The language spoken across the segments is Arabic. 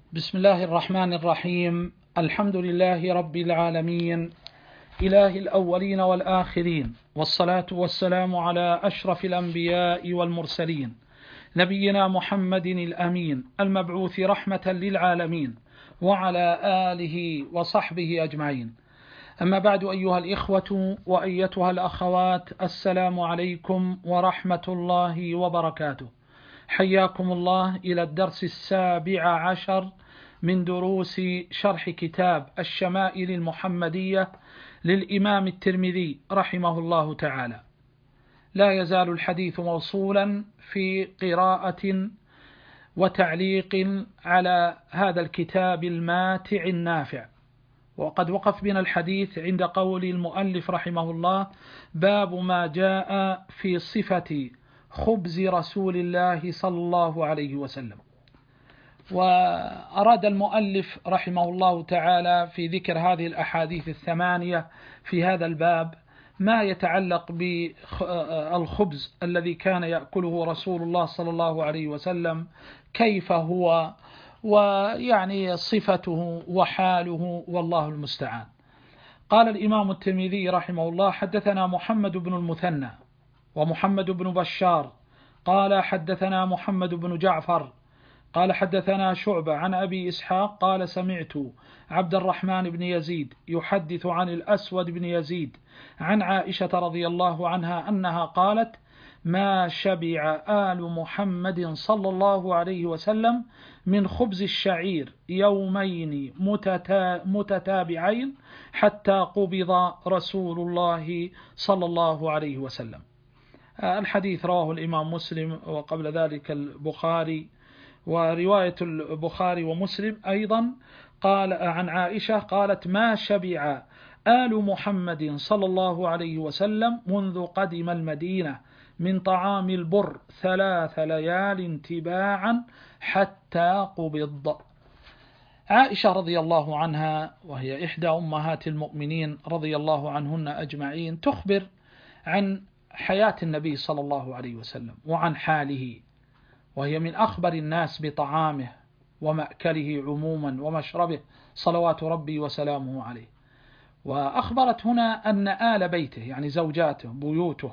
بسم الله الرحمن الرحيم. الحمد لله رب العالمين، إله الأولين والآخرين، والصلاة والسلام على أشرف الأنبياء والمرسلين، نبينا محمد الأمين المبعوث رحمة للعالمين، وعلى آله وصحبه أجمعين. أما بعد، أيها الإخوة وأيتها الأخوات، السلام عليكم ورحمة الله وبركاته. حياكم الله إلى الدرس 17 من دروس شرح كتاب الشمائل المحمدية للإمام الترمذي رحمه الله تعالى. لا يزال الحديث موصولا في قراءة وتعليق على هذا الكتاب الماتع النافع، وقد وقف بنا الحديث عند قول المؤلف رحمه الله: باب ما جاء في صفة خبز رسول الله صلى الله عليه وسلم. وأراد المؤلف رحمه الله تعالى في ذكر هذه الأحاديث الثمانية في هذا الباب ما يتعلق بالخبز الذي كان يأكله رسول الله صلى الله عليه وسلم، كيف هو، ويعني صفته وحاله، والله المستعان. قال الإمام الترمذي رحمه الله: حدثنا محمد بن المثنى ومحمد بن بشار قال حدثنا محمد بن جعفر قال حدثنا شعبة عن أبي إسحاق قال سمعت عبد الرحمن بن يزيد يحدث عن الأسود بن يزيد عن عائشة رضي الله عنها أنها قالت: ما شبع آل محمد صلى الله عليه وسلم من خبز الشعير يومين متتابعين حتى قبض رسول الله صلى الله عليه وسلم. الحديث رواه الإمام مسلم وقبل ذلك البخاري، ورواية البخاري ومسلم أيضا قال عن عائشة قالت: ما شبع آل محمد صلى الله عليه وسلم منذ قدم المدينة من طعام البر 3 ليال تباعا حتى قبض. عائشة رضي الله عنها، وهي إحدى أمهات المؤمنين رضي الله عنهن أجمعين، تخبر عن حياة النبي صلى الله عليه وسلم وعن حاله، وهي من أخبر الناس بطعامه ومأكله عموما ومشربه صلوات ربي وسلامه عليه. وأخبرت هنا أن آل بيته يعني زوجاته بيوته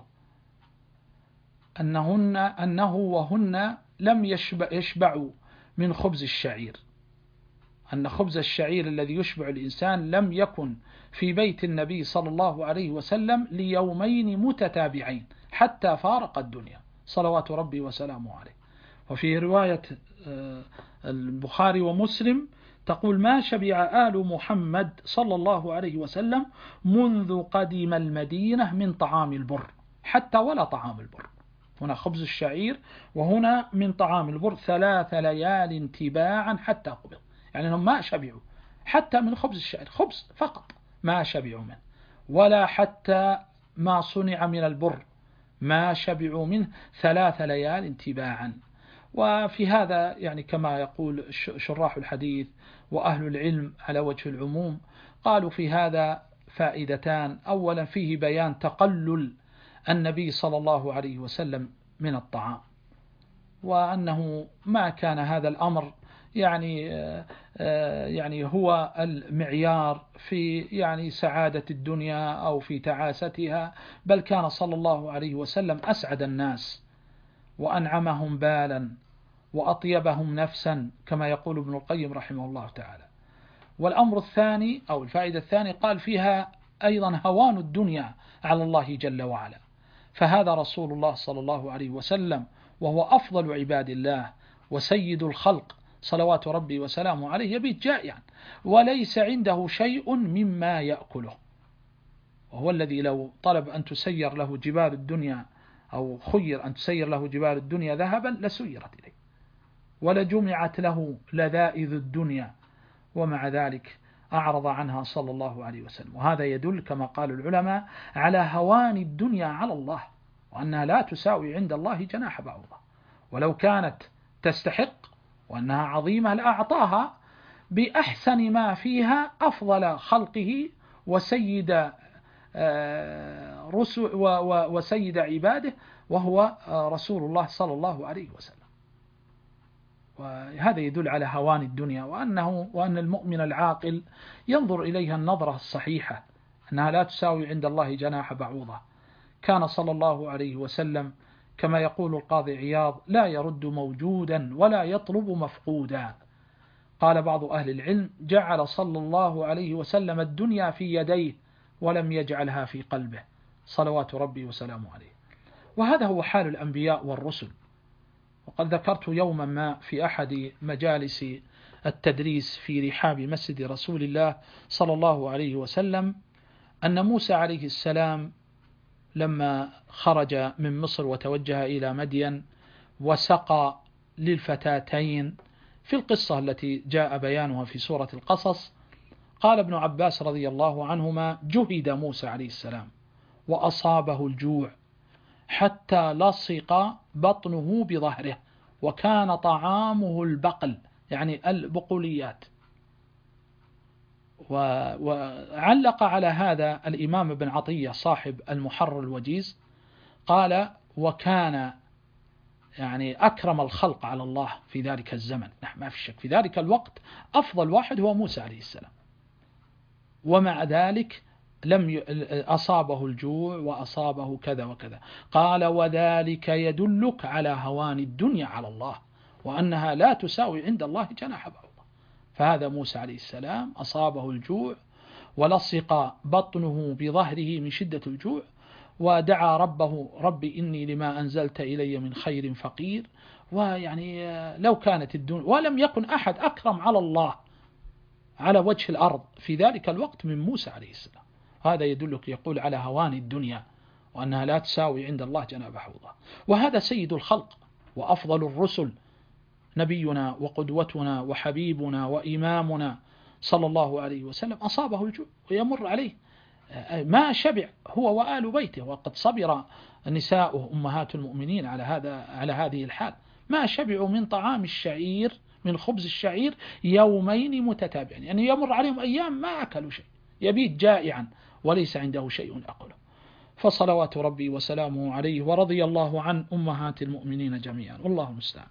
أنه وهن لم يشبعوا من خبز الشعير، أن خبز الشعير الذي يشبع الإنسان لم يكن في بيت النبي صلى الله عليه وسلم ليومين متتابعين حتى فارق الدنيا صلوات ربي وسلامه عليه. وفي رواية البخاري ومسلم تقول: ما شبع آل محمد صلى الله عليه وسلم منذ قدم المدينة من طعام البر، حتى ولا طعام البر، هنا خبز الشعير وهنا من طعام البر 3 ليال تباعا حتى قبض، يعني هم ما شبعوا حتى من خبز الشعير، خبز فقط ما شبعوا منه، ولا حتى ما صنع من البر ما شبعوا منه 3 ليال تباعا. وفي هذا يعني كما يقول شراح الحديث وأهل العلم على وجه العموم، قالوا في هذا فائدتان: أولا فيه بيان تقلل النبي صلى الله عليه وسلم من الطعام، وأنه ما كان هذا الأمر يعني هو المعيار في يعني سعادة الدنيا أو في تعاستها، بل كان صلى الله عليه وسلم أسعد الناس وأنعمهم بالا وأطيبهم نفسا كما يقول ابن القيم رحمه الله تعالى. والأمر الثاني أو الفائدة الثانية قال فيها أيضا هوان الدنيا على الله جل وعلا، فهذا رسول الله صلى الله عليه وسلم وهو أفضل عباد الله وسيد الخلق صلوات ربي وسلامه عليه يبيت جائعا وليس عنده شيء مما يأكله، وهو الذي لو طلب أن تسير له جبال الدنيا أو خير أن تسير له جبال الدنيا ذهبا لسيرت إليه ولجمعت له لذائذ الدنيا، ومع ذلك أعرض عنها صلى الله عليه وسلم. وهذا يدل كما قال العلماء على هوان الدنيا على الله، وأنها لا تساوي عند الله جناح بعوضة، ولو كانت تستحق وأنها عظيمة لأعطاها بأحسن ما فيها أفضل خلقه وسيد وسيد عباده، وهو رسول الله صلى الله عليه وسلم. وهذا يدل على هوان الدنيا، وأن المؤمن العاقل ينظر إليها النظرة الصحيحة، أنها لا تساوي عند الله جناح بعوضة. كان صلى الله عليه وسلم كما يقول القاضي عياض لا يرد موجودا ولا يطلب مفقودا. قال بعض أهل العلم جعل صلى الله عليه وسلم الدنيا في يديه ولم يجعلها في قلبه صلوات ربي وسلامه عليه. وهذا هو حال الأنبياء والرسل. وقد ذكرت يوما ما في أحد مجالس التدريس في رحاب مسجد رسول الله صلى الله عليه وسلم أن موسى عليه السلام لما خرج من مصر وتوجه إلى مدين وسقى للفتاتين في القصة التي جاء بيانها في سورة القصص، قال ابن عباس رضي الله عنهما جهد موسى عليه السلام وأصابه الجوع حتى لصق بطنه بظهره، وكان طعامه البقل يعني البقوليات. وعلق على هذا الإمام ابن عطية صاحب المحرر الوجيز، قال وكان يعني أكرم الخلق على الله في ذلك الزمن، ما في شك في ذلك الوقت أفضل واحد هو موسى عليه السلام، ومع ذلك أصابه الجوع وأصابه كذا وكذا. قال وذلك يدلك على هوان الدنيا على الله، وأنها لا تساوي عند الله جناح بعوضة. فهذا موسى عليه السلام أصابه الجوع ولصق بطنه بظهره من شدة الجوع، ودعا ربه ربي إني لما أنزلت إلي من خير فقير. ويعني لو كانت الدنيا، ولم يكن أحد أكرم على الله على وجه الأرض في ذلك الوقت من موسى عليه السلام. هذا يدلك يقول على هوان الدنيا وأنها لا تساوي عند الله جناح بعوضة. وهذا سيد الخلق وأفضل الرسل، نبينا وقدوتنا وحبيبنا وإمامنا صلى الله عليه وسلم أصابه الجوع ويمر عليه ما شبع هو وآل بيته، وقد صبر نساؤه أمهات المؤمنين على هذه الحال، ما شبعوا من طعام الشعير من خبز الشعير يومين متتابعين، يعني يمر عليهم أيام ما أكلوا شيء، يبيت جائعا وليس عنده شيء أكله. فصلوات ربي وسلامه عليه، ورضي الله عن أمهات المؤمنين جميعا، والله المستعان.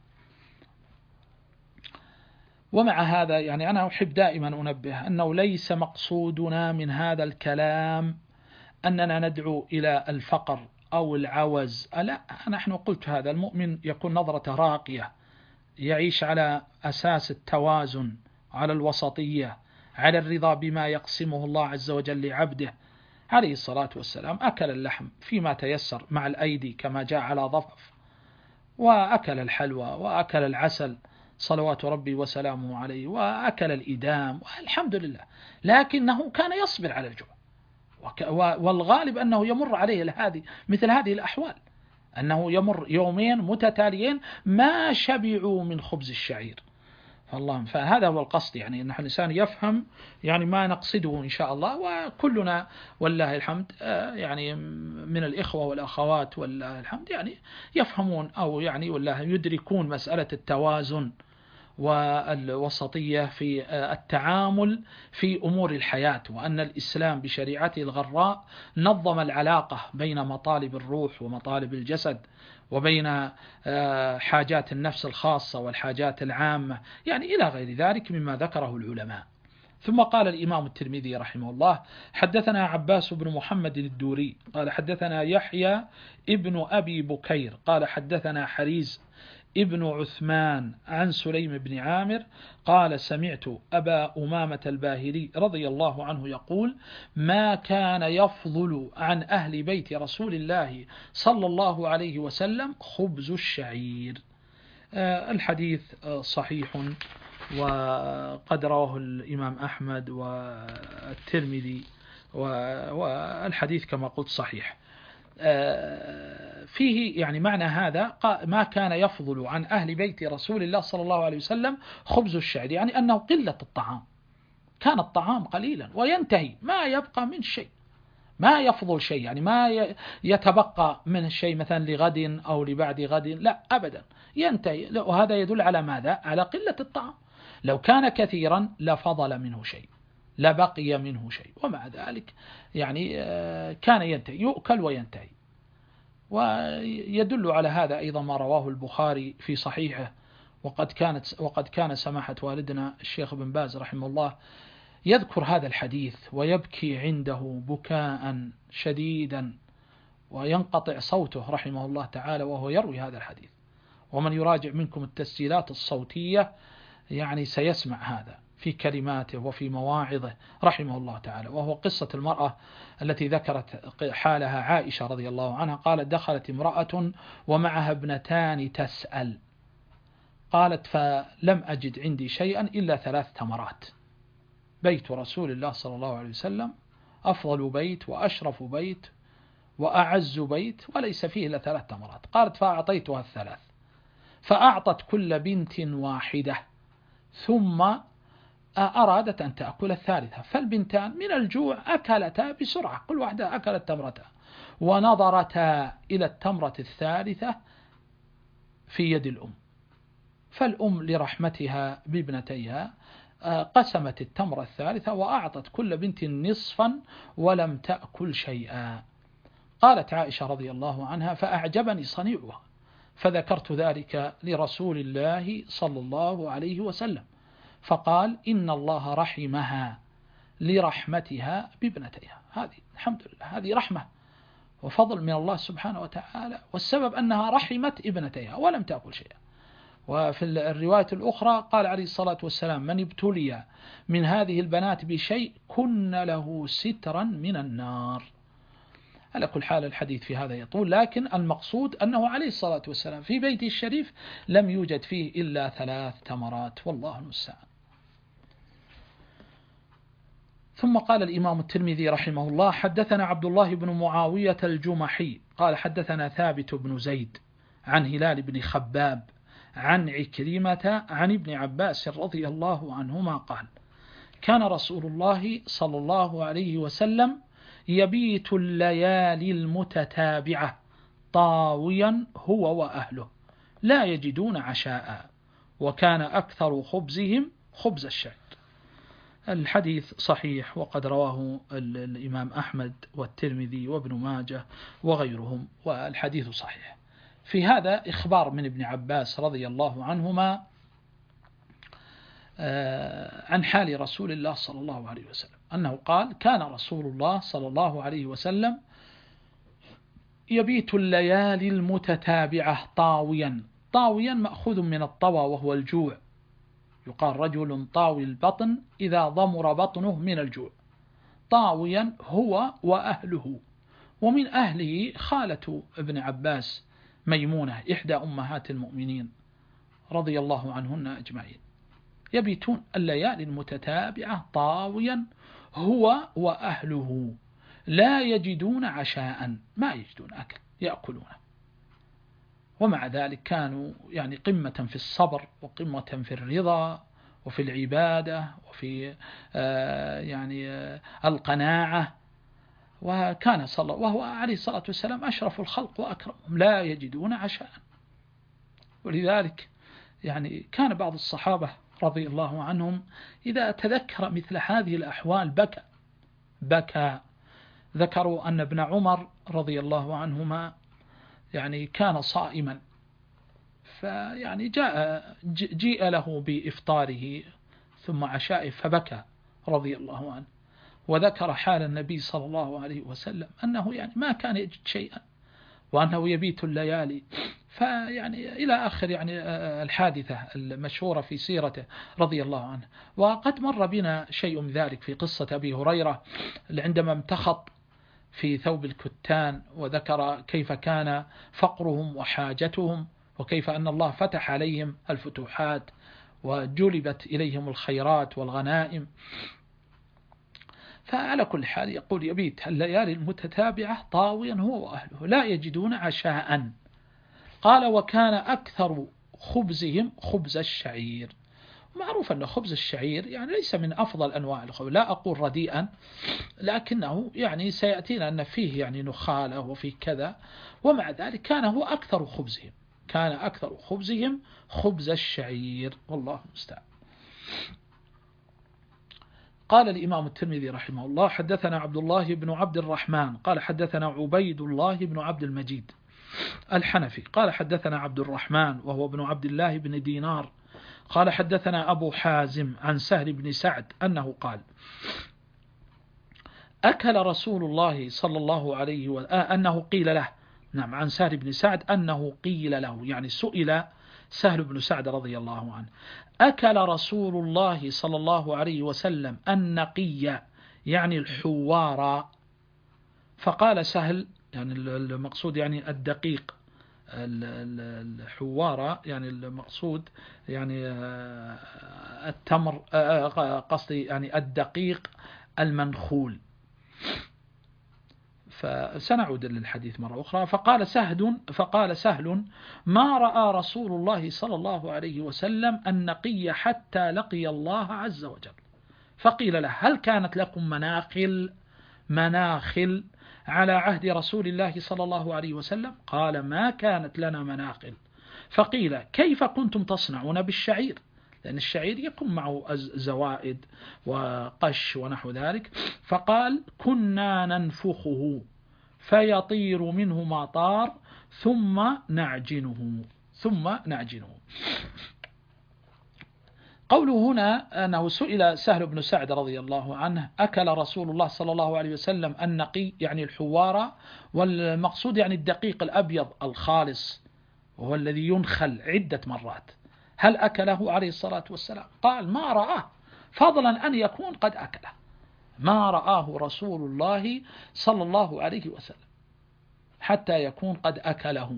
ومع هذا يعني أنا أحب دائما أنبه أنه ليس مقصودنا من هذا الكلام أننا ندعو إلى الفقر أو العوز، لا، نحن قلت هذا المؤمن يكون نظرة راقية، يعيش على أساس التوازن، على الوسطية، على الرضا بما يقسمه الله عز وجل لعبده. عليه الصلاة والسلام أكل اللحم فيما تيسر مع الأيدي كما جاء على ضفف، وأكل الحلوى وأكل العسل صلوات ربي وسلامه عليه، وأكل الإدام والحمد لله، لكنه كان يصبر على الجوع، والغالب أنه يمر عليه مثل هذه الأحوال، أنه يمر يومين متتاليين ما شبعوا من خبز الشعير. فهذا هو القصد، يعني أن الإنسان يفهم يعني ما نقصده إن شاء الله. وكلنا والله الحمد يعني من الإخوة والأخوات والله الحمد يعني يفهمون أو يعني والله يدركون مسألة التوازن والوسطية في التعامل في أمور الحياة، وأن الإسلام بشريعته الغراء نظم العلاقة بين مطالب الروح ومطالب الجسد، وبين حاجات النفس الخاصة والحاجات العامة، يعني إلى غير ذلك مما ذكره العلماء. ثم قال الإمام الترمذي رحمه الله حدثنا عباس بن محمد الدوري قال حدثنا يحيى ابن أبي بكير قال حدثنا حريز ابن عثمان عن سليم بن عامر قال سمعت أبا أمامة الباهلي رضي الله عنه يقول ما كان يفضل عن أهل بيت رسول الله صلى الله عليه وسلم خبز الشعير. الحديث صحيح، وقد رواه الإمام أحمد والترمذي، والحديث كما قلت صحيح. فيه يعني معنى هذا ما كان يفضل عن أهل بيت رسول الله صلى الله عليه وسلم خبز الشعير، يعني أنه قلة الطعام، كان الطعام قليلا وينتهي ما يبقى من شيء، ما يفضل شيء، يعني ما يتبقى من الشيء مثلا لغد أو لبعد غد، لا أبدا ينتهي. وهذا يدل على ماذا؟ على قلة الطعام. لو كان كثيرا لفضل منه شيء، لا بقي منه شيء، ومع ذلك يعني كان ينتهي، يؤكل وينتهي. ويدل على هذا أيضا ما رواه البخاري في صحيحه وقد كان سماحة والدنا الشيخ بن باز رحمه الله يذكر هذا الحديث ويبكي عنده بكاء شديدا وينقطع صوته رحمه الله تعالى وهو يروي هذا الحديث. ومن يراجع منكم التسجيلات الصوتية يعني سيسمع هذا في كلماته وفي مواعظه رحمه الله تعالى. وهو قصة المرأة التي ذكرت حالها عائشة رضي الله عنها، قالت: دخلت امرأة ومعها ابنتان تسأل، قالت: فلم أجد عندي شيئا إلا 3 تمرات. بيت رسول الله صلى الله عليه وسلم أفضل بيت وأشرف بيت وأعز بيت وليس فيه إلا 3 تمرات. قالت: فأعطيتها 3، فأعطت كل بنت واحدة، ثم أرادت أن تأكل الثالثة، فالبنتان من الجوع أكلتا بسرعة، كل واحدة أكلت تمرتها، ونظرتا إلى التمرة الثالثة في يد الأم، فالأم لرحمتها بابنتيها قسمت التمرة الثالثة وأعطت كل بنت نصفا ولم تأكل شيئا. قالت عائشة رضي الله عنها: فأعجبني صنيعها، فذكرت ذلك لرسول الله صلى الله عليه وسلم، فقال: إن الله رحمها لرحمتها بابنتيها. هذه الحمد لله، هذه رحمة وفضل من الله سبحانه وتعالى، والسبب أنها رحمت ابنتيها ولم تأكل شيئا. وفي الرواية الأخرى قال عليه الصلاة والسلام: من ابتلي من هذه البنات بشيء كن له سترا من النار. على كل حال الحديث في هذا يطول، لكن المقصود أنه عليه الصلاة والسلام في بيته الشريف لم يوجد فيه إلا 3 تمرات، والله المستعان. ثم قال الإمام الترمذي رحمه الله: حدثنا عبد الله بن معاوية الجمحي قال حدثنا ثابت بن زيد عن هلال بن خباب عن عكرمة عن ابن عباس رضي الله عنهما قال: كان رسول الله صلى الله عليه وسلم يبيت الليالي المتتابعة طاويا هو وأهله لا يجدون عشاء، وكان أكثر خبزهم خبز الشعير. الحديث صحيح، وقد رواه الإمام أحمد والترمذي وابن ماجه وغيرهم، والحديث صحيح. في هذا إخبار من ابن عباس رضي الله عنهما عن حال رسول الله صلى الله عليه وسلم، أنه قال: كان رسول الله صلى الله عليه وسلم يبيت الليالي المتتابعة طاويا. طاويا مأخوذ من الطوى وهو الجوع، يقال رجل طاوي البطن إذا ضمر بطنه من الجوع. طاويا هو وأهله، ومن أهله خالة ابن عباس ميمونة إحدى أمهات المؤمنين رضي الله عنهن أجمعين. يبيتون الليالي المتتابعة طاويا هو وأهله لا يجدون عشاء، ما يجدون أكل يأكلونه. ومع ذلك كانوا يعني قمة في الصبر وقمة في الرضا وفي العبادة وفي القناعة. وكان وهو عليه الصلاة والسلام أشرف الخلق وأكرمهم، لا يجدون عشاء. ولذلك يعني كان بعض الصحابة رضي الله عنهم إذا تذكر مثل هذه الأحوال بكى. ذكروا أن ابن عمر رضي الله عنهما يعني كان صائما، فيعني جيء له بإفطاره ثم عشائه فبكى رضي الله عنه، وذكر حال النبي صلى الله عليه وسلم أنه يعني ما كان يجد شيئا وأنه يبيت الليالي. فيعني إلى آخر يعني الحادثة المشهورة في سيرته رضي الله عنه. وقد مر بنا شيء من ذلك في قصة أبي هريرة عندما امتخط في ثوب الكتان، وذكر كيف كان فقرهم وحاجتهم، وكيف أن الله فتح عليهم الفتوحات وجلبت إليهم الخيرات والغنائم. فعلى كل حال يقول: يبيت الليالي المتتابعة طاويا هو وأهله لا يجدون عشاء. قال: وكان أكثر خبزهم خبز الشعير. معروف أن خبز الشعير يعني ليس من أفضل أنواع الخبز، لا أقول رديئا، لكنه يعني سيأتينا أن فيه يعني نخالة وفيه كذا، ومع ذلك كان هو أكثر خبزهم، كان أكثر خبزهم خبز الشعير، والله المستعان. قال الإمام الترمذي رحمه الله: حدثنا عبد الله بن عبد الرحمن قال حدثنا عبيد الله بن عبد المجيد الحنفي قال حدثنا عبد الرحمن وهو ابن عبد الله بن دينار قال حدثنا أبو حازم عن سهل بن سعد أنه قال أكل رسول الله صلى الله عليه وسلم أنه قيل له، نعم، عن سهل بن سعد أنه قيل له، يعني سئل سهل بن سعد رضي الله عنه: أكل رسول الله صلى الله عليه وسلم النقي، يعني الحوار؟ فقال سهل، يعني المقصود يعني الدقيق، الحوار يعني المقصود يعني التمر، قصدي يعني الدقيق المنخول. فسنعود للحديث مرة أخرى. فقال سهل: ما رأى رسول الله صلى الله عليه وسلم النقي حتى لقي الله عز وجل. فقيل له: هل كانت لكم مناخل على عهد رسول الله صلى الله عليه وسلم؟ قال: ما كانت لنا مناخل. فقيل: كيف كنتم تصنعون بالشعير؟ لأن الشعير يكون معه زوائد وقش ونحو ذلك. فقال: كنا ننفخه فيطير منه ما طار ثم نعجنه. قوله هنا أنه سئل سهل بن سعد رضي الله عنه: أكل رسول الله صلى الله عليه وسلم النقي، يعني الحوار، والمقصود يعني الدقيق الأبيض الخالص، وهو الذي ينخل عدة مرات. هل أكله عليه الصلاة والسلام؟ قال: ما رآه، فضلا أن يكون قد أكله، ما رآه رسول الله صلى الله عليه وسلم حتى يكون قد أكله.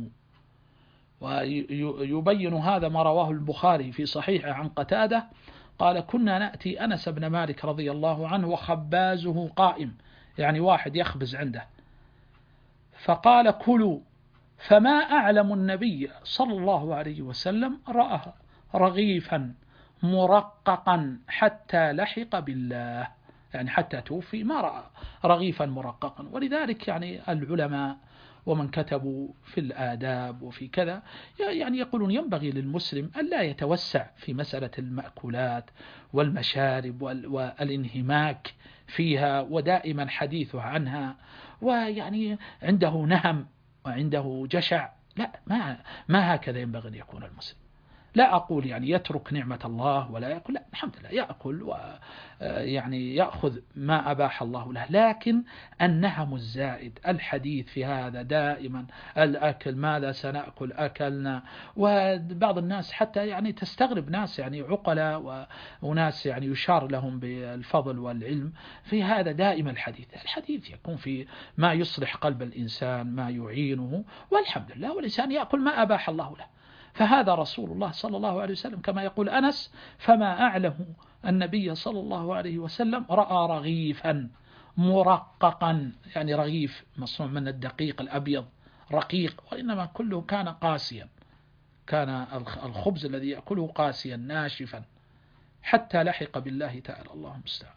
ويبين هذا ما رواه البخاري في صحيحه عن قتادة قال: كنا نأتي أنس بن مالك رضي الله عنه وخبازه قائم، يعني واحد يخبز عنده، فقال: كلوا، فما أعلم النبي صلى الله عليه وسلم رأى رغيفا مرققا حتى لحق بالله، يعني حتى توفي ما رأى رغيفا مرققا. ولذلك يعني العلماء ومن كتبوا في الآداب وفي كذا يعني يقولون ينبغي للمسلم أن لا يتوسع في مسألة المأكولات والمشارب والانهماك فيها ودائما حديثه عنها، ويعني عنده نهم وعنده جشع. لا، ما هكذا ينبغي أن يكون المسلم. لا أقول يعني يترك نعمة الله ولا يأكل، لا، الحمد لله يأكل ويعني يأخذ ما أباح الله له، لكن النهم الزائد، الحديث في هذا دائما، الأكل، ماذا سنأكل، أكلنا. وبعض الناس حتى يعني تستغرب ناس يعني عقلاء وناس يعني يشار لهم بالفضل والعلم في هذا دائما الحديث يكون في ما يصلح قلب الإنسان، ما يعينه، والحمد لله، والإنسان يأكل ما أباح الله له. فهذا رسول الله صلى الله عليه وسلم كما يقول أنس: فما أعلم النبي صلى الله عليه وسلم رأى رغيفا مرققا، يعني رغيف مصنوع من الدقيق الأبيض رقيق، وإنما كله كان قاسيا، كان الخبز الذي يأكله قاسيا ناشفا حتى لحق بالله تعالى. الله المستعان.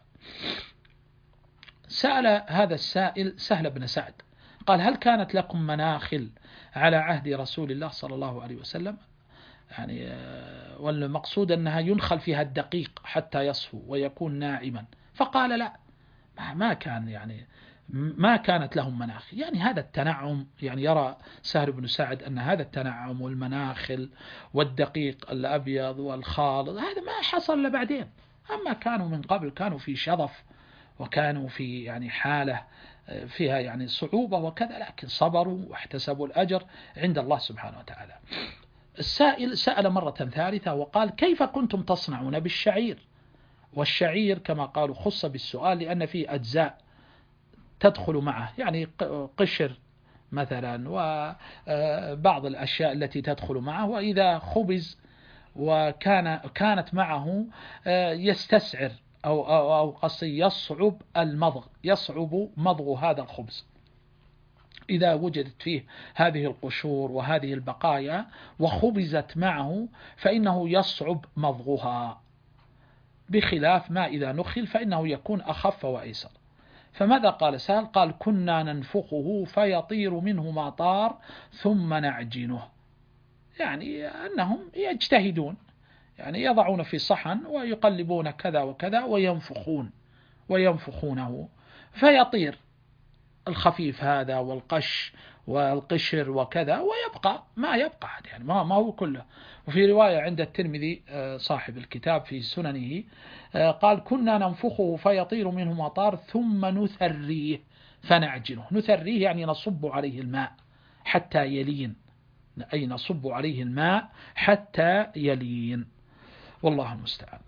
سأل هذا السائل سهل بن سعد قال: هل كانت لكم مناخل على عهد رسول الله صلى الله عليه وسلم؟ يعني والمقصود أنها ينخل فيها الدقيق حتى يصفو ويكون ناعما. فقال: لا، ما كان، يعني ما كانت لهم مناخل. يعني هذا التنعم، يعني يرى سهل بن سعد أن هذا التنعم والمناخل والدقيق الأبيض والخالط هذا ما حصل لبعدين. أما كانوا من قبل كانوا في شظف وكانوا في يعني حالة فيها يعني صعوبة وكذا، لكن صبروا واحتسبوا الأجر عند الله سبحانه وتعالى. السائل سأل مرة ثالثة وقال: كيف كنتم تصنعون بالشعير؟ والشعير كما قالوا خص بالسؤال لأن فيه أجزاء تدخل معه، يعني قشر مثلا وبعض الأشياء التي تدخل معه، وإذا خبز وكانت معه يستسعر أو قصي يصعب مضغ هذا الخبز. إذا وجدت فيه هذه القشور وهذه البقايا وخبزت معه فإنه يصعب مضغها، بخلاف ما إذا نخل فإنه يكون أخف وأيسر. فماذا قال سهل؟ قال: كنا ننفخه فيطير منه ما طار ثم نعجنه. يعني أنهم يجتهدون، يعني يضعون في صحن ويقلبون كذا وكذا وينفخونه فيطير الخفيف هذا والقش والقشر وكذا، ويبقى ما يبقى يعني ما هو كله. وفي رواية عند الترمذي صاحب الكتاب في سننه قال كنا ننفخه فيطير منه مطار ثم نثريه فنعجنه. نثريه يعني نصب عليه الماء حتى يلين، أي نصب عليه الماء حتى يلين، والله المستعان.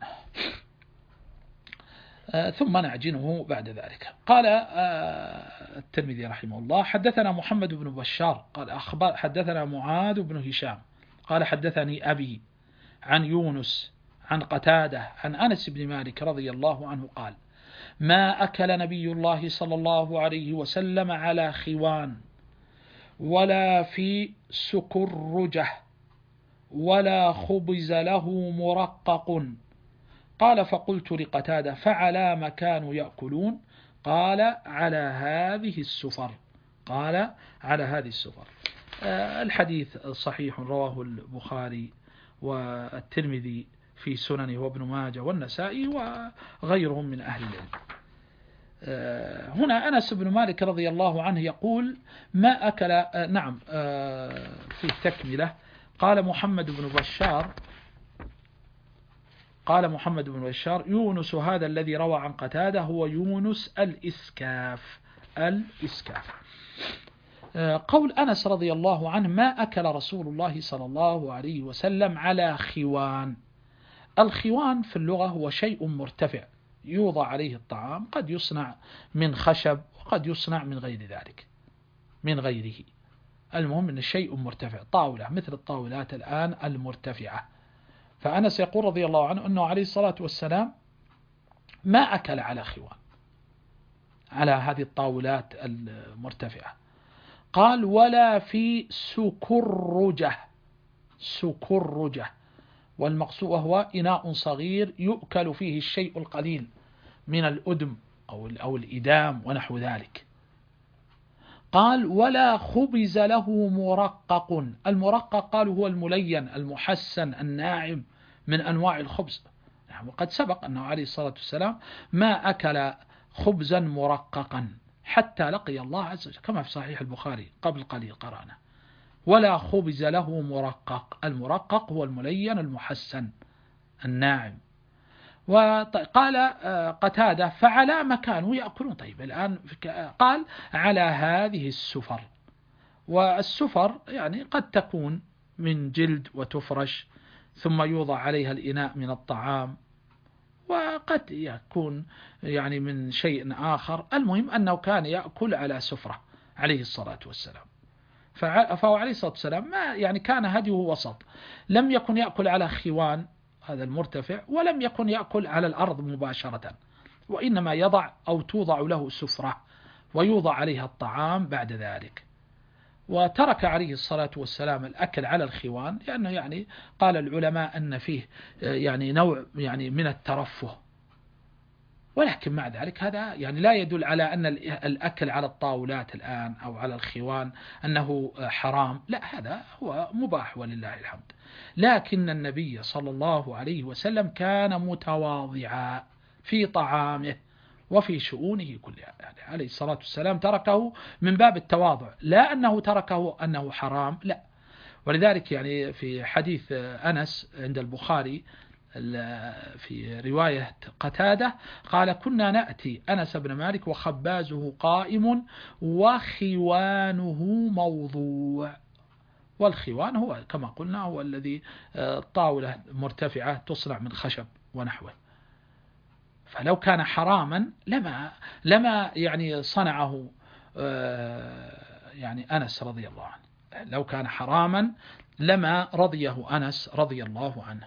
ثم نعجنه بعد ذلك. قال الترمذي رحمه الله حدثنا محمد بن بشار قال حدثنا معاذ بن هشام قال حدثني أبي عن يونس عن قتادة عن أنس بن مالك رضي الله عنه قال ما أكل نبي الله صلى الله عليه وسلم على خوان ولا في سكرجة ولا خبز له مرقق. قال فقلت لقتادة فعلى ما كانوا يأكلون؟ قال على هذه السفر. قال على هذه السفر. الحديث صحيح رواه البخاري والترمذي في سننه وابن ماجه والنسائي وغيرهم من أهل العلم. هنا أنس بن مالك رضي الله عنه يقول ما أكل نعم في تكملة قال محمد بن بشار يونس هذا الذي روى عن قتادة هو يونس الإسكاف. قول أنس رضي الله عنه ما أكل رسول الله صلى الله عليه وسلم على خوان. الخوان في اللغة هو شيء مرتفع يوضع عليه الطعام، قد يصنع من خشب وقد يصنع من غير ذلك من غيره، المهم أن شيء مرتفع، طاولة مثل الطاولات الآن المرتفعة. فأنس يقول رضي الله عنه أنه عليه الصلاة والسلام ما أكل على خوان، على هذه الطاولات المرتفعة. قال ولا في سكرجة، والمقصود وهو إناء صغير يؤكل فيه الشيء القليل من الأدم أو الإدام ونحو ذلك. قال ولا خبز له مرقق. المرقق قالوا هو الملين المحسن الناعم من أنواع الخبز. وقد سبق أنه عليه الصلاة والسلام ما أكل خبزا مرققا حتى لقي الله عز وجل، كما في صحيح البخاري قبل قليل قرأنا ولا خبز له مرقق. المرقق هو الملين المحسن الناعم. وقال قتادة فعلى ما كانوا يأكلون. طيب الآن قال على هذه السفر، والسفر يعني قد تكون من جلد وتفرش ثم يوضع عليها الإناء من الطعام، وقد يكون يعني من شيء آخر. المهم أنه كان يأكل على سفرة عليه الصلاة والسلام. فهو عليه الصلاة والسلام ما يعني كان هديه وسط، لم يكن يأكل على خوان هذا المرتفع، ولم يكن يأكل على الأرض مباشرة، وإنما يضع أو توضع له سفرة ويوضع عليها الطعام بعد ذلك. وترك عليه الصلاة والسلام الأكل على الخوان لأنه يعني قال العلماء أن فيه يعني نوع يعني من الترفه، ولكن مع ذلك هذا يعني لا يدل على أن الأكل على الطاولات الآن أو على الخوان أنه حرام، لا هذا هو مباح ولله الحمد. لكن النبي صلى الله عليه وسلم كان متواضعا في طعامه وفي شؤونه كلها، يعني عليه الصلاة والسلام تركه من باب التواضع، لا أنه تركه أنه حرام، لا. ولذلك يعني في حديث أنس عند البخاري في رواية قتادة قال كنا نأتي أنس بن مالك وخبازه قائم وخوانه موضوع. والخوان هو كما قلنا هو الذي طاولة مرتفعة تصنع من خشب ونحوه. فلو كان حراما لما يعني صنعه يعني أنس رضي الله عنه، لو كان حراما لما رضيه أنس رضي الله عنه.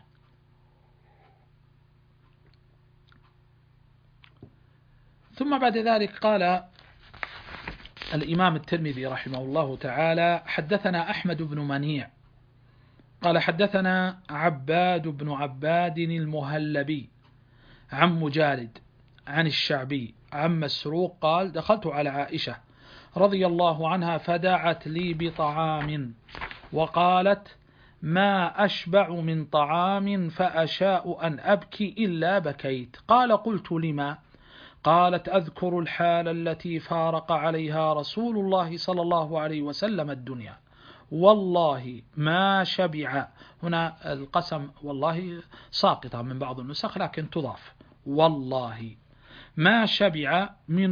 ثم بعد ذلك قال الإمام الترمذي رحمه الله تعالى حدثنا أحمد بن منيع قال حدثنا عباد بن عباد المهلبي عن مجالد عن الشعبي عن مسروق قال دخلت على عائشة رضي الله عنها فدعت لي بطعام وقالت ما أشبع من طعام فأشاء أن أبكي إلا بكيت. قال قلت لما؟ قالت أذكر الحال التي فارق عليها رسول الله صلى الله عليه وسلم الدنيا والله ما شبع. هنا القسم والله ساقطة من بعض النسخ لكن تضاف، والله ما شبع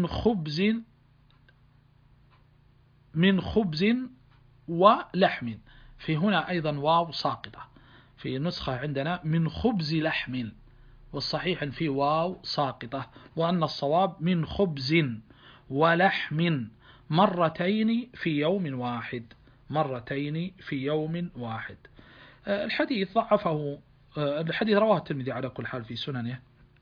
من خبز ولحم. في هنا أيضا واو ساقطة، في نسخة عندنا من خبز لحم، والصحيح في واو ساقطة، وأن الصواب من خبز ولحم مرتين في يوم واحد، مرتين في يوم واحد. الحديث ضعفه، الحديث رواه الترمذي على كل حال في سننه،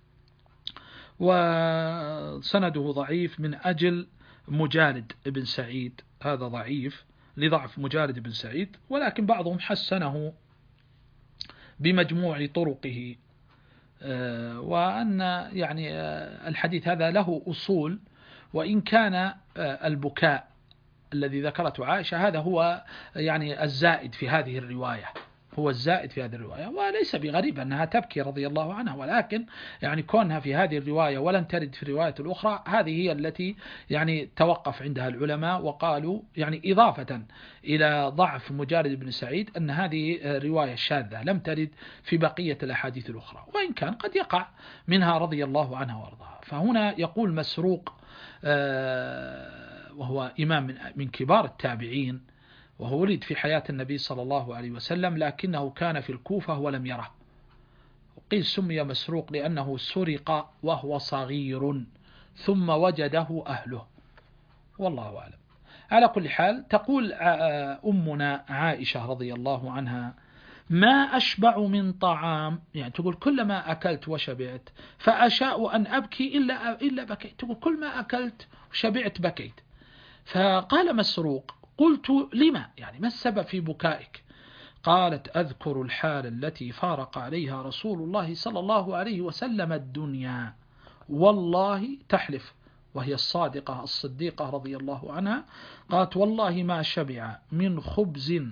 وسنده ضعيف من أجل مجالد بن سعيد، هذا ضعيف لضعف مجالد بن سعيد، ولكن بعضهم حسنه بمجموع طرقه. وأن يعني الحديث هذا له أصول، وإن كان البكاء الذي ذكرته عائشة هذا هو يعني الزائد في هذه الرواية، هو الزائد في هذه الرواية، وليس بغريب أنها تبكي رضي الله عنها، ولكن يعني كونها في هذه الرواية ولن ترد في الرواية الأخرى، هذه هي التي يعني توقف عندها العلماء وقالوا يعني إضافة إلى ضعف مجالد بن سعيد أن هذه رواية شاذة لم ترد في بقية الأحاديث الأخرى، وإن كان قد يقع منها رضي الله عنها وارضاها. فهنا يقول مسروق وهو إمام من كبار التابعين، وهو ولد في حياة النبي صلى الله عليه وسلم لكنه كان في الكوفة ولم يره، وقيل سمي مسروق لأنه سرق وهو صغير ثم وجده أهله، والله أعلم. على كل حال تقول أمنا عائشة رضي الله عنها ما أشبع من طعام، يعني تقول كلما أكلت وشبعت فأشاء أن أبكي إلا بكيت، تقول كل ما أكلت وشبعت بكيت. فقال مسروق قلت لما، يعني ما السبب في بكائك؟ قالت أذكر الحال التي فارق عليها رسول الله صلى الله عليه وسلم الدنيا والله، تحلف وهي الصادقة الصديقة رضي الله عنها، قالت والله ما شبع من خبز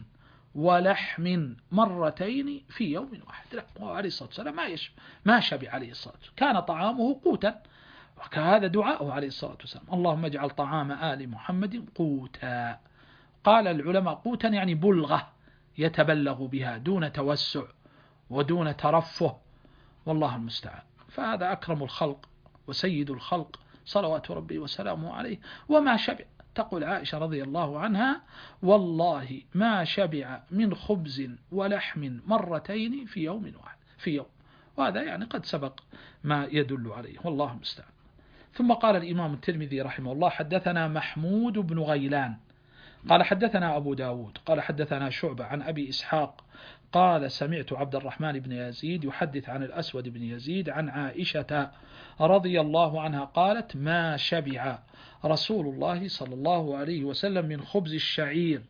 ولحم مرتين في يوم واحد. لا، هو عليه الصلاة والسلام ما شبع عليه الصلاة والسلام، كان طعامه قوتا، وكهذا دعاءه عليه الصلاة والسلام اللهم اجعل طعام آل محمد قوتا. قال العلماء قوتا يعني بلغة يتبلغ بها دون توسع ودون ترفه، والله المستعان. فهذا أكرم الخلق وسيد الخلق صلوات ربي وسلامه عليه وما شبع. تقول عائشة رضي الله عنها والله ما شبع من خبز ولحم مرتين في يوم واحد، في يوم، وهذا يعني قد سبق ما يدل عليه، والله المستعان. ثم قال الإمام الترمذي رحمه الله حدثنا محمود بن غيلان قال حدثنا أبو داود قال حدثنا شعبة عن أبي إسحاق قال سمعت عبد الرحمن بن يزيد يحدث عن الأسود بن يزيد عن عائشة رضي الله عنها قالت ما شبع رسول الله صلى الله عليه وسلم من خبز الشعير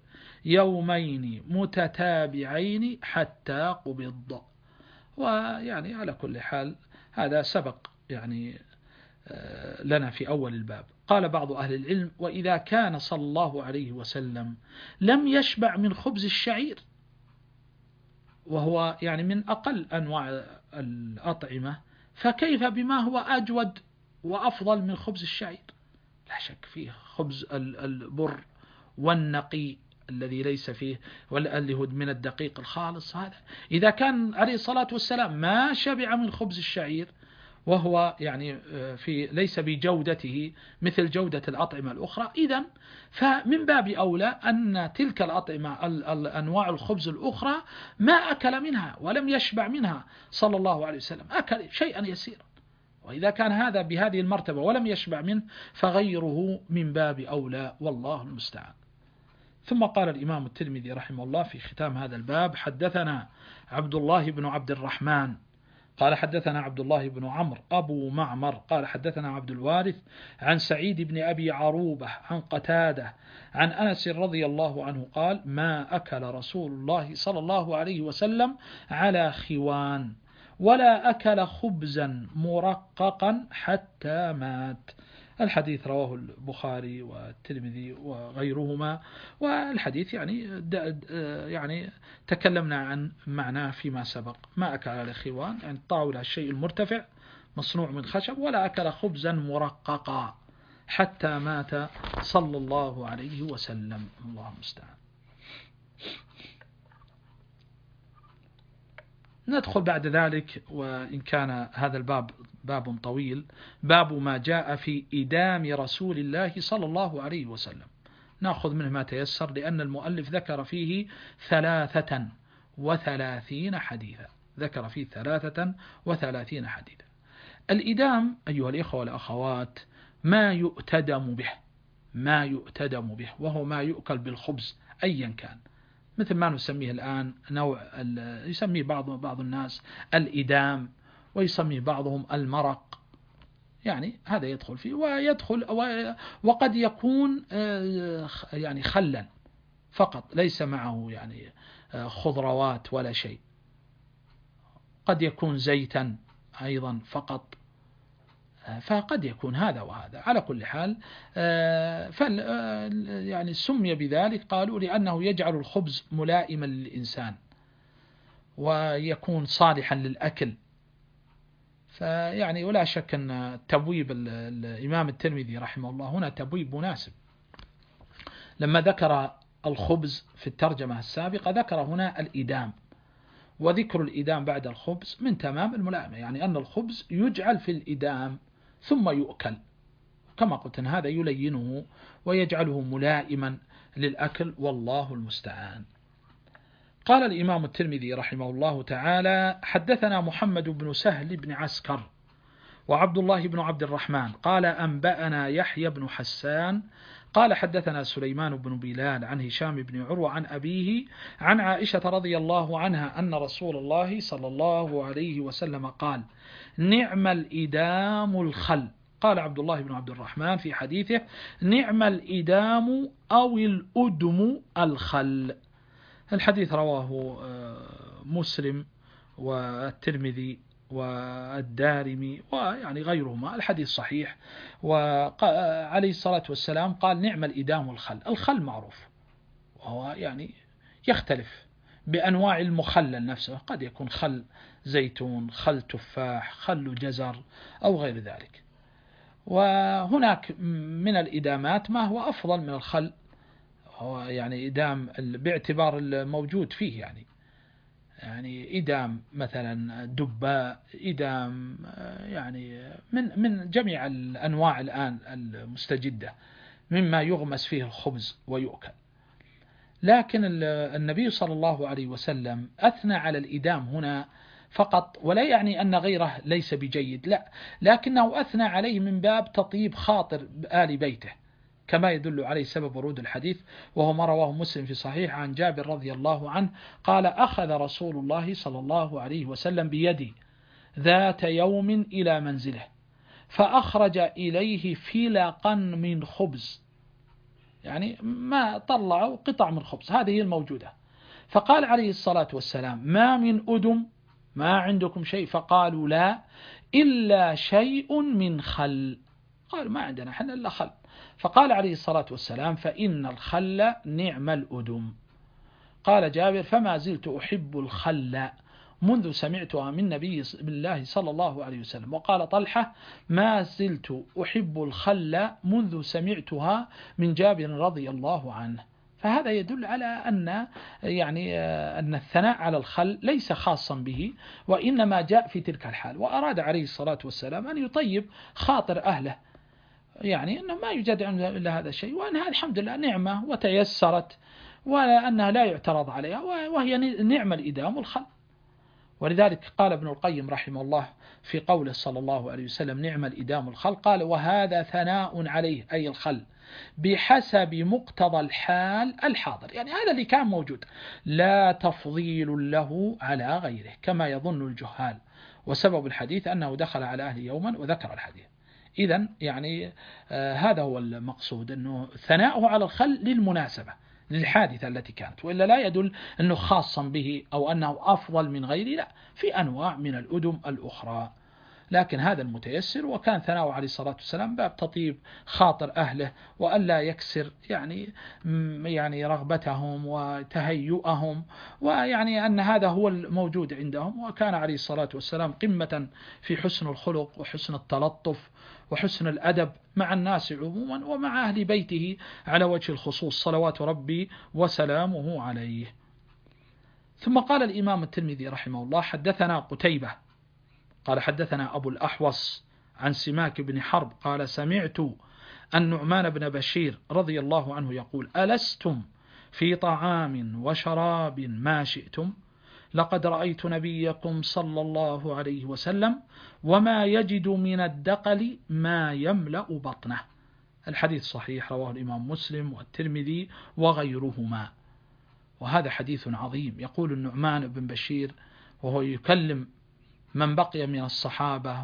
يومين متتابعين حتى قبض. ويعني على كل حال هذا سبق يعني لنا في أول الباب. قال بعض أهل العلم وإذا كان صلى الله عليه وسلم لم يشبع من خبز الشعير وهو يعني من أقل أنواع الأطعمة، فكيف بما هو أجود وأفضل من خبز الشعير؟ لا شك فيه خبز البر والنقي الذي ليس فيه واللي هو من الدقيق الخالص، هذا إذا كان عليه الصلاة والسلام ما شبع من خبز الشعير وهو يعني ليس بجودته مثل جودة الأطعمة الأخرى، إذن فمن باب أولى أن تلك الأطعمة أنواع الخبز الأخرى ما أكل منها ولم يشبع منها صلى الله عليه وسلم، أكل شيئا يسيرا، وإذا كان هذا بهذه المرتبة ولم يشبع منه فغيره من باب أولى، والله المستعان. ثم قال الإمام الترمذي رحمه الله في ختام هذا الباب حدثنا عبد الله بن عبد الرحمن قال حدثنا عبد الله بن عمرو أبو معمر قال حدثنا عبد الوارث عن سعيد بن أبي عروبة عن قتادة عن أنس رضي الله عنه قال ما أكل رسول الله صلى الله عليه وسلم على خوان ولا أكل خبزا مرققا حتى مات. الحديث رواه البخاري والترمذي وغيرهما، والحديث يعني تكلمنا عن معناه فيما سبق. ما أكل على خوان يعني الطاولة الشيء المرتفع مصنوع من خشب، ولا أكل خبزا مرققا حتى مات صلى الله عليه وسلم. الله المستعان. ندخل بعد ذلك، وإن كان هذا الباب باب طويل، باب ما جاء في إدام رسول الله صلى الله عليه وسلم. نأخذ منه ما تيسر، لأن المؤلف ذكر فيه 33 حديثا، ذكر فيه 33 حديثا. الإدام أيها الإخوة والأخوات ما يؤتدم به، وهو ما يؤكل بالخبز أيا كان، مثل ما نسميه الآن نوع يسميه بعض الناس الإدام، ويسميه بعضهم المرق، يعني هذا يدخل فيه، وقد يكون يعني خلا فقط، ليس معه يعني خضروات ولا شيء، قد يكون زيتا أيضا فقط، فقد يكون هذا وهذا. على كل حال يعني سمي بذلك، قالوا لأنه يجعل الخبز ملائما للإنسان ويكون صالحا للأكل. فيعني ولا شك أن تبويب الإمام الترمذي رحمه الله هنا تبويب مناسب، لما ذكر الخبز في الترجمة السابقة ذكر هنا الإدام، وذكر الإدام بعد الخبز من تمام الملائمة، يعني أن الخبز يجعل في الإدام ثم يؤكل، كما قلت هذا يلينه ويجعله ملائما للأكل، والله المستعان. قال الإمام الترمذي رحمه الله تعالى: حدثنا محمد بن سهل بن عسكر وعبد الله بن عبد الرحمن قال أنبأنا يحيى بن حسان قال حدثنا سليمان بن بلال عن هشام بن عروة عن أبيه عن عائشة رضي الله عنها أن رسول الله صلى الله عليه وسلم قال: نعم الإدام الخل. قال عبد الله بن عبد الرحمن في حديثه: نعم الإدام أو الأدم الخل. الحديث رواه مسلم والترمذي والدارمي ويعني غيرهما، الحديث صحيح. وعليه الصلاة والسلام قال: نعم الإدام الخل. الخل معروف، وهو يعني يختلف بأنواع المخلل نفسه، قد يكون خل زيتون، خل تفاح، خل جزر أو غير ذلك. وهناك من الإدامات ما هو أفضل من الخل، هو يعني إدام باعتبار الموجود فيه، يعني إدام مثلا دباء، إدام يعني من جميع الأنواع الآن المستجدة مما يغمس فيه الخبز ويؤكل. لكن النبي صلى الله عليه وسلم أثنى على الإدام هنا فقط، ولا يعني أن غيره ليس بجيد، لا، لكنه أثنى عليه من باب تطيب خاطر آل بيته، كما يدل عليه سبب ورود الحديث، وهو ما رواه مسلم في صحيح عن جابر رضي الله عنه قال: أخذ رسول الله صلى الله عليه وسلم بيدي ذات يوم إلى منزله فأخرج إليه فلقا من خبز، يعني ما طلعوا قطع من خبز، هذه هي الموجودة، فقال عليه الصلاة والسلام: ما من أدم، ما عندكم شيء؟ فقالوا: لا، إلا شيء من خل. قال: ما عندنا حنا إلا خل. فقال عليه الصلاة والسلام: فإن الخل نعم الأدم. قال جابر: فما زلت أحب الخل منذ سمعتها من نبي الله صلى الله عليه وسلم. وقال طلحة: ما زلت أحب الخل منذ سمعتها من جابر رضي الله عنه. فهذا يدل على أن الثناء على الخل ليس خاصا به، وإنما جاء في تلك الحال، وأراد عليه الصلاة والسلام أن يطيب خاطر أهله، يعني أنه ما يوجد إلا هذا الشيء، وأنها الحمد لله نعمة وتيسرت، وأنها لا يعترض عليها، وهي نعم الإدام والخل. ولذلك قال ابن القيم رحمه الله في قوله صلى الله عليه وسلم: نعم الإدام والخل، قال: وهذا ثناء عليه، أي الخل، بحسب مقتضى الحال الحاضر، يعني هذا اللي كان موجود، لا تفضيل له على غيره كما يظن الجهال. وسبب الحديث أنه دخل على أهل يوما وذكر الحديث. إذن يعني هذا هو المقصود، أنه ثناؤه على الخل للمناسبة، للحادثة التي كانت، وإلا لا يدل أنه خاصا به أو أنه أفضل من غيره، لا، في أنواع من الأدم الأخرى. لكن هذا المتيسر. وكان ثناؤه عليه الصلاة والسلام باب تطيب خاطر أهله وألا يكسر يعني رغبتهم وتهيؤهم، ويعني أن هذا هو الموجود عندهم. وكان عليه الصلاة والسلام قمة في حسن الخلق وحسن التلطف وحسن الأدب مع الناس عموما ومع أهل بيته على وجه الخصوص، صلوات ربي وسلامه عليه. ثم قال الإمام الترمذي رحمه الله: حدثنا قتيبة قال حدثنا أبو الأحوص عن سماك بن حرب قال: سمعت النعمان بن بشير رضي الله عنه يقول: ألستم في طعام وشراب ما شئتم؟ لقد رأيت نبيكم صلى الله عليه وسلم وما يجد من الدقل ما يملأ بطنه. الحديث صحيح، رواه الإمام مسلم والترمذي وغيرهما. وهذا حديث عظيم. يقول النعمان بن بشير وهو يكلم من بقي من الصحابة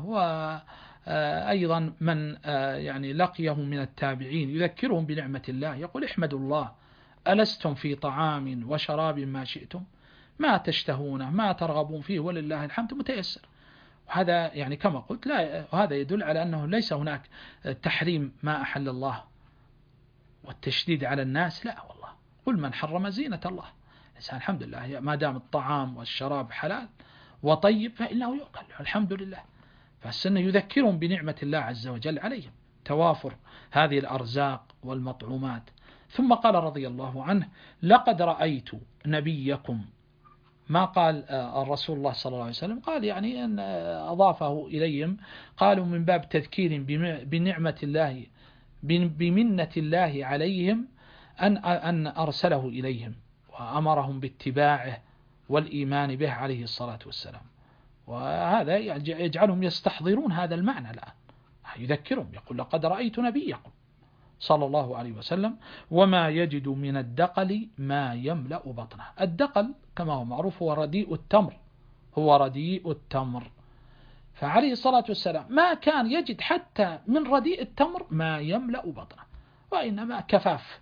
وأيضا من يعني لقيه من التابعين، يذكرهم بنعمة الله، يقول: احمدوا الله، ألستم في طعام وشراب ما شئتم؟ ما تشتهونه ما ترغبون فيه ولله الحمد متيسر. وهذا يعني كما قلت لا، وهذا يدل على أنه ليس هناك تحريم ما أحل الله والتشديد على الناس، لا والله. قل من حرم زينة الله. الإنسان الحمد لله ما دام الطعام والشراب حلال وطيب فإنه يؤكل، الحمد لله. فالسنة يذكرهم بنعمة الله عز وجل عليهم، توافر هذه الأرزاق والمطعومات. ثم قال رضي الله عنه: لقد رأيت نبيكم. ما قال الرسول الله صلى الله عليه وسلم، قال يعني أن أضافه إليهم، قالوا من باب تذكير بنعمة الله بمنة الله عليهم أن أرسله إليهم وأمرهم باتباعه والإيمان به عليه الصلاة والسلام. وهذا يجعلهم يستحضرون هذا المعنى الآن، يذكرهم، يقول: لقد رأيت نبيكم صلى الله عليه وسلم وما يجد من الدقل ما يملأ بطنه. الدقل كما هو معروف هو رديء التمر، هو رديء التمر. فعليه الصلاة والسلام ما كان يجد حتى من رديء التمر ما يملأ بطنه، وإنما كفاف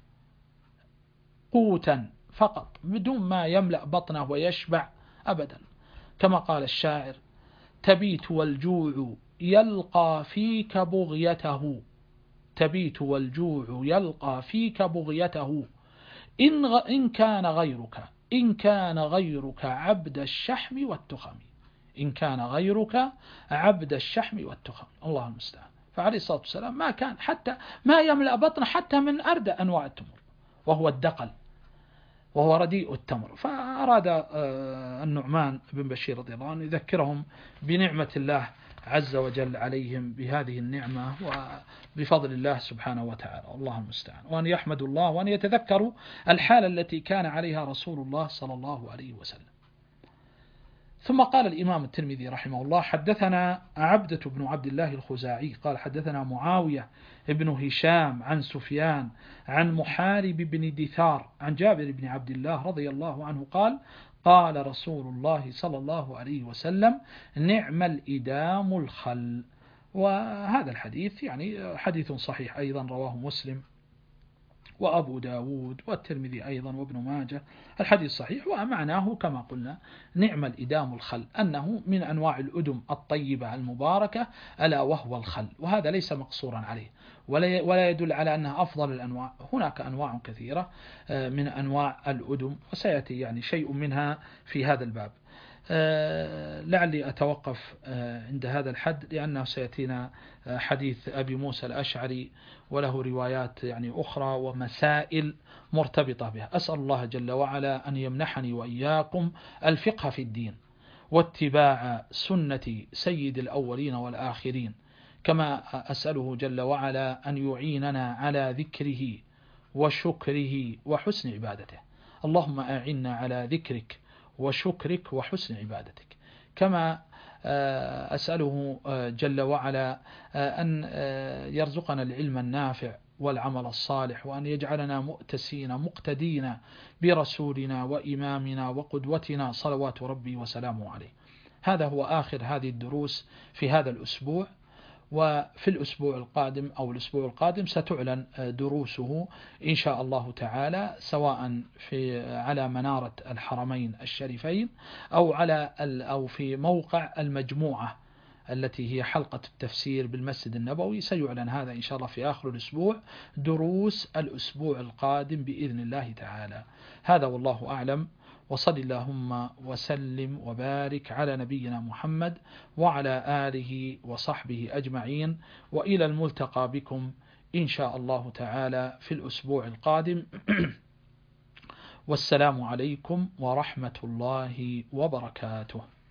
قوتا فقط بدون ما يملأ بطنه ويشبع أبدا. كما قال الشاعر: تبيت والجوع يلقى فيك بغيته، تبيت والجوع يلقى فيك بغيته، إن كان غيرك عبد الشحم والتخم، إن كان غيرك عبد الشحم والتخم. الله المستعان. فعليه الصلاة والسلام ما كان حتى ما يملأ بطنه حتى من أردى أنواع التمر، وهو الدقل وهو رديء التمر. فأراد النعمان بن بشير رضي الله عنه يذكرهم بنعمة الله عز وجل عليهم بهذه النعمة وبفضل الله سبحانه وتعالى، الله المستعان، وأن يحمدوا الله وأن يتذكروا الحالة التي كان عليها رسول الله صلى الله عليه وسلم. ثم قال الإمام الترمذي رحمه الله: حدثنا عبدة بن عبد الله الخزاعي قال حدثنا معاوية ابن هشام عن سفيان عن محارب بن دثار عن جابر بن عبد الله رضي الله عنه قال: قال رسول الله صلى الله عليه وسلم: نعم الإدام الخل. وهذا الحديث يعني حديث صحيح أيضا، رواه مسلم وأبو داود والترمذي أيضا وابن ماجه. الحديث صحيح ومعناه كما قلنا: نعم الإدام الخل، أنه من أنواع الأدم الطيبة المباركة ألا وهو الخل. وهذا ليس مقصورا عليه ولا يدل على أنها أفضل الأنواع، هناك أنواع كثيرة من أنواع الأدم وسيأتي يعني شيء منها في هذا الباب. لعلي أتوقف عند هذا الحد لأنه سيأتينا حديث أبي موسى الأشعري وله روايات يعني أخرى ومسائل مرتبطة بها. أسأل الله جل وعلا أن يمنحني وإياكم الفقه في الدين واتباع سنة سيد الأولين والآخرين، كما أسأله جل وعلا أن يعيننا على ذكره وشكره وحسن عبادته. اللهم أعنا على ذكرك وشكرك وحسن عبادتك. كما أسأله جل وعلا أن يرزقنا العلم النافع والعمل الصالح، وأن يجعلنا مؤتسين مقتدين برسولنا وإمامنا وقدوتنا صلوات ربي وسلامه عليه. هذا هو آخر هذه الدروس في هذا الأسبوع، وفي الأسبوع القادم أو الأسبوع القادم ستعلن دروسه إن شاء الله تعالى، سواء على منارة الحرمين الشريفين أو في موقع المجموعة التي هي حلقة التفسير بالمسجد النبوي. سيعلن هذا إن شاء الله في آخر الأسبوع، دروس الأسبوع القادم بإذن الله تعالى. هذا والله أعلم، وصل اللهم وسلم وبارك على نبينا محمد وعلى آله وصحبه أجمعين، وإلى الملتقى بكم إن شاء الله تعالى في الأسبوع القادم. والسلام عليكم ورحمة الله وبركاته.